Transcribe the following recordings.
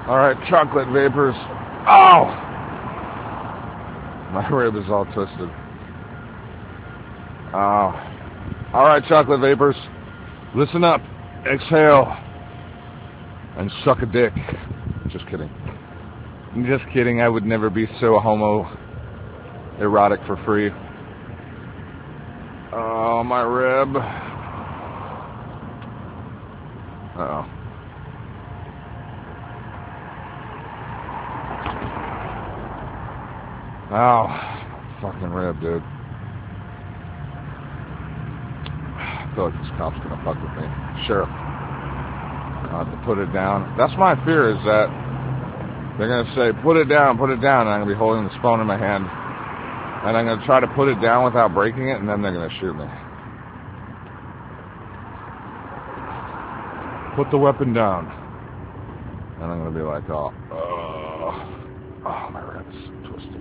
Alright, chocolate vapors. Oh! My rib is all twisted. Oh. Alright, chocolate vapors. Listen up. Exhale. And suck a dick. Just kidding. Just kidding. I would never be so homo-erotic for free. Oh, my rib. Uh-oh. Ow. Fucking rib, dude. I feel like this cop's gonna fuck with me. Sheriff. I'll have to put it down. That's my fear, is that they're gonna say, put it down, and I'm gonna be holding this phone in my hand. And I'm gonna try to put it down without breaking it, and then they're gonna shoot me. Put the weapon down. And I'm gonna be like, oh, my ribs twisted.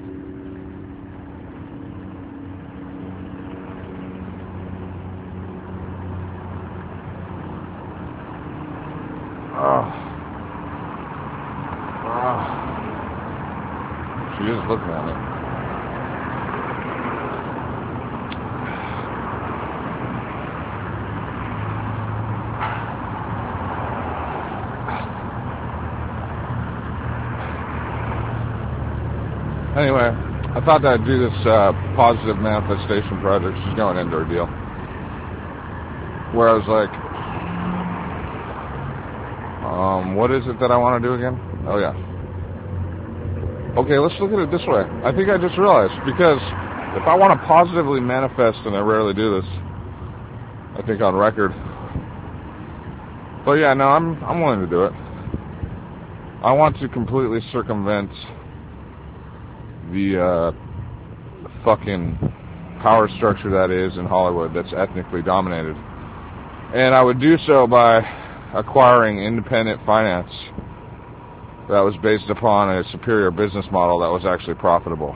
She is looking at me. Anyway, I thought that I'd do this positive manifestation project. She's going into her deal. Where I was like, what is it that I want to do again? Oh, yeah. Okay, let's look at it this way. I think I just realized, because if I want to positively manifest, and I rarely do this, I think on record. But yeah, no, I'm willing to do it. I want to completely circumvent the fucking power structure that is in Hollywood that's ethnically dominated. And I would do so by acquiring independent finance that was based upon a superior business model that was actually profitable.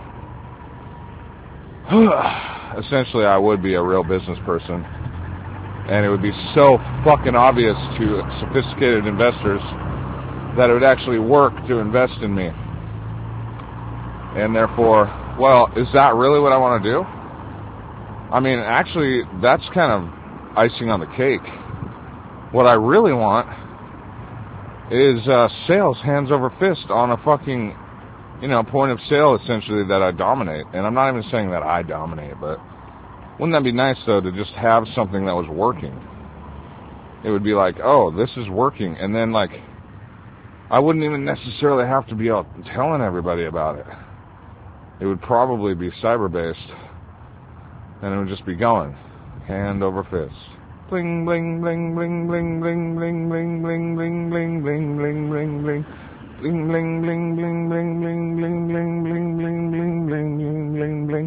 Essentially, I would be a real business person. And it would be so fucking obvious to sophisticated investors that it would actually work to invest in me. And therefore, well, is that really what I want to do? I mean, actually, that's kind of icing on the cake. What I really want is sales hands over fist on a fucking, point of sale, essentially, that I dominate. And I'm not even saying that I dominate, but wouldn't that be nice, though, to just have something that was working? It would be like, oh, this is working. And then, like, I wouldn't even necessarily have to be out telling everybody about it. It would probably be cyber-based. And it would just be going. Hand over fist. Bling, bling, bling, bling, bling, bling, bling, bling, bling, bling, bling, bling, bling, bling, bling. Bling, bling, bling, bling, bling, bling, bling, bling, bling, bling, bling, bling, bling, bling, bling.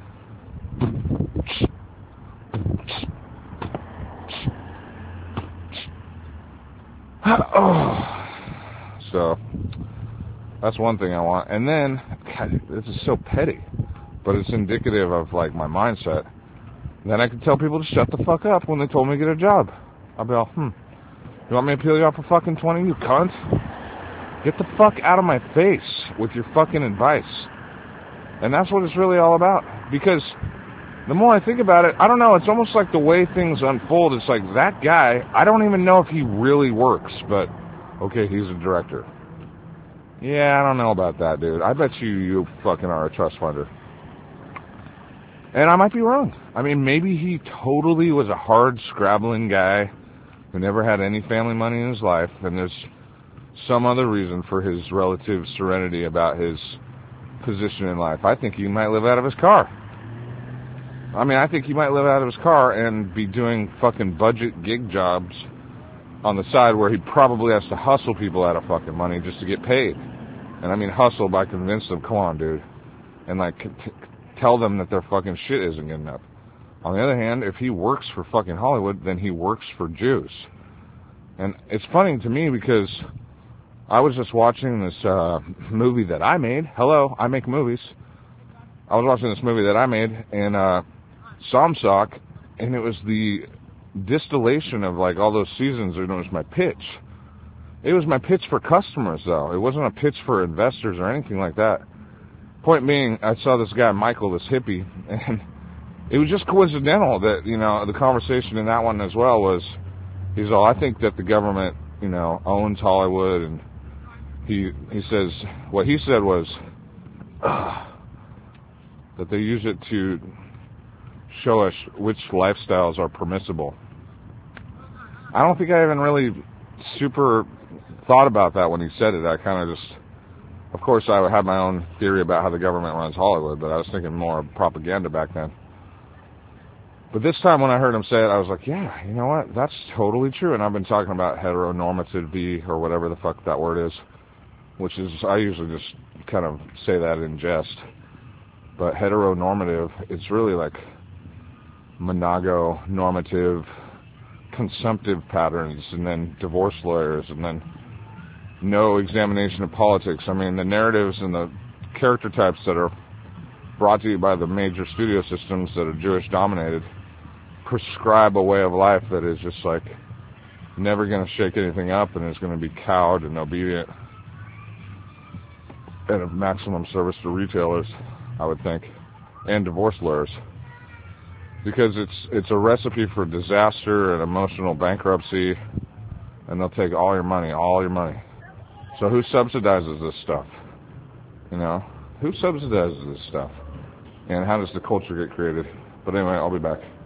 So, that's one thing I want. And then, God, this is so petty, but it's indicative of, like, my mindset. Then I could tell people to shut the fuck up when they told me to get a job. I'll be all, you want me to peel you off for fucking 20, you cunt? Get the fuck out of my face with your fucking advice. And that's what it's really all about. Because the more I think about it, I don't know, it's almost like the way things unfold. It's like, that guy, I don't even know if he really works, but, okay, he's a director. Yeah, I don't know about that, dude. I bet you fucking are a trust funder. And I might be wrong. I mean, maybe he totally was a hard scrabbling guy who never had any family money in his life, and there's some other reason for his relative serenity about his position in life. I think he might live out of his car. I mean, I think he might live out of his car and be doing fucking budget gig jobs on the side where he probably has to hustle people out of fucking money just to get paid. And I mean hustle by convincing them, come on, dude. And like, tell them that their fucking shit isn't good enough. On the other hand, if he works for fucking Hollywood, then he works for Jews. And it's funny to me because I was just watching this movie that I made. Hello, I make movies. I was watching this movie that I made in Somsock, and it was the distillation of like all those seasons. It was my pitch. It was my pitch for customers, though. It wasn't a pitch for investors or anything like that. Point being, I saw this guy, Michael, this hippie, and it was just coincidental that, the conversation in that one as well was, he's all, I think that the government, owns Hollywood, and he says, what he said was, that they use it to show us which lifestyles are permissible. I don't think I even really super thought about that when he said it. I kind of just, of course, I had my own theory about how the government runs Hollywood, but I was thinking more of propaganda back then. But this time when I heard him say it, I was like, yeah, you know what? That's totally true. And I've been talking about heteronormativity or whatever the fuck that word is, which is, I usually just kind of say that in jest. But heteronormative, it's really like monogonormative, consumptive patterns, and then divorce lawyers, and then no examination of politics. I mean, the narratives and the character types that are brought to you by the major studio systems that are Jewish dominated prescribe a way of life that is just like never going to shake anything up and is going to be cowed and obedient and of maximum service to retailers, I would think, and divorce lawyers. Because it's a recipe for disaster and emotional bankruptcy, and they'll take all your money. So who subsidizes this stuff? Who subsidizes this stuff? And how does the culture get created? But anyway, I'll be back.